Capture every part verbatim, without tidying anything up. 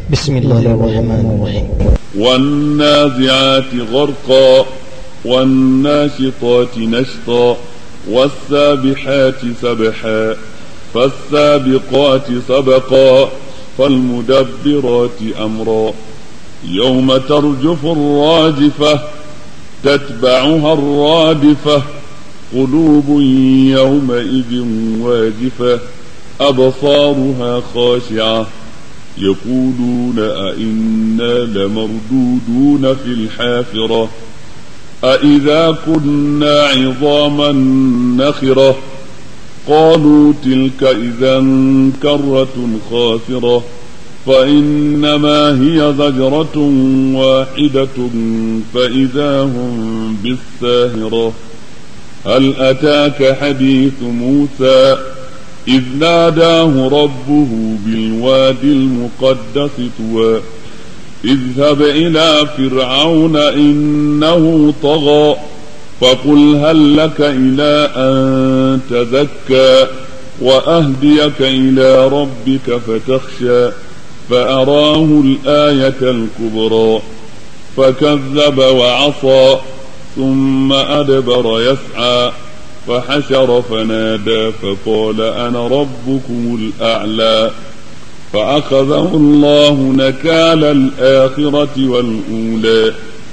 بسم الله الرحمن الرحيم. والنازعات غرقا والناشطات نشطا والسابحات سبحا فالسابقات سبقا فالمدبرات أمرا يوم ترجف الراجفة تتبعها الرادفة قلوب يومئذ واجفة أبصارها خاشعة يقولون أئنا لمردودون في الحافرة أئذا كنا عظاما نخرة قالوا تلك إذا كرة خاسرة فإنما هي زجرة واحدة فإذا هم بالساهرة هل أتاك حديث موسى إذ ناداه ربه بالوادي المقدس طوى اذهب إلى فرعون إنه طغى فقل هل لك إلى أن تزكى وأهديك إلى ربك فتخشى فأراه الآية الكبرى فكذب وعصى ثم أدبر يسعى فحشر فنادى فقال أنا ربكم الأعلى فأخذه الله نكال الآخرة والأولى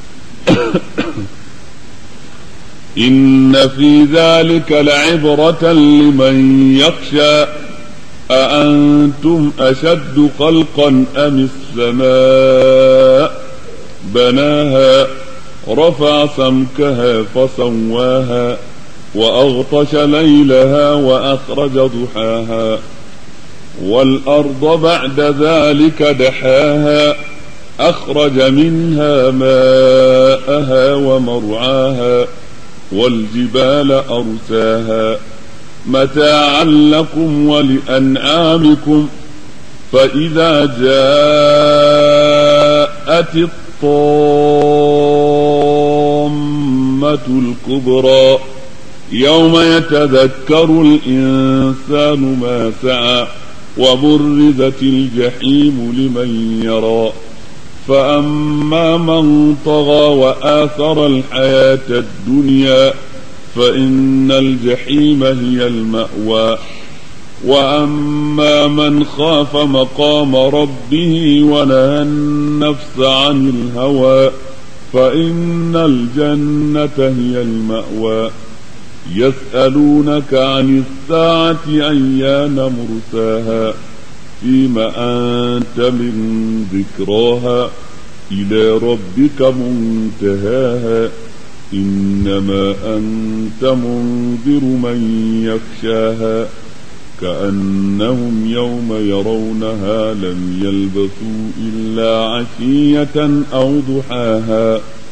إن في ذلك لعبرة لمن يخشى أأنتم أشد خلقا أم السماء بناها رفع سمكها فسواها وأغطش ليلها وأخرج ضحاها والأرض بعد ذلك دحاها أخرج منها ماءها ومرعاها والجبال أرساها متاعا لكم ولأنعامكم فإذا جاءت الطامة الكبرى يوم يتذكر الإنسان ما سعى وبرزت الجحيم لمن يرى فأما من طغى وآثر الحياة الدنيا فإن الجحيم هي المأوى وأما من خاف مقام ربه ونهى النفس عن الهوى فإن الجنة هي المأوى يسألونك عن الساعة أيان مرساها فيما أنت من ذكراها إلى ربك منتهاها إنما أنت منذر من يخشاها كأنهم يوم يرونها لم يلبثوا إلا عشية أو ضحاها.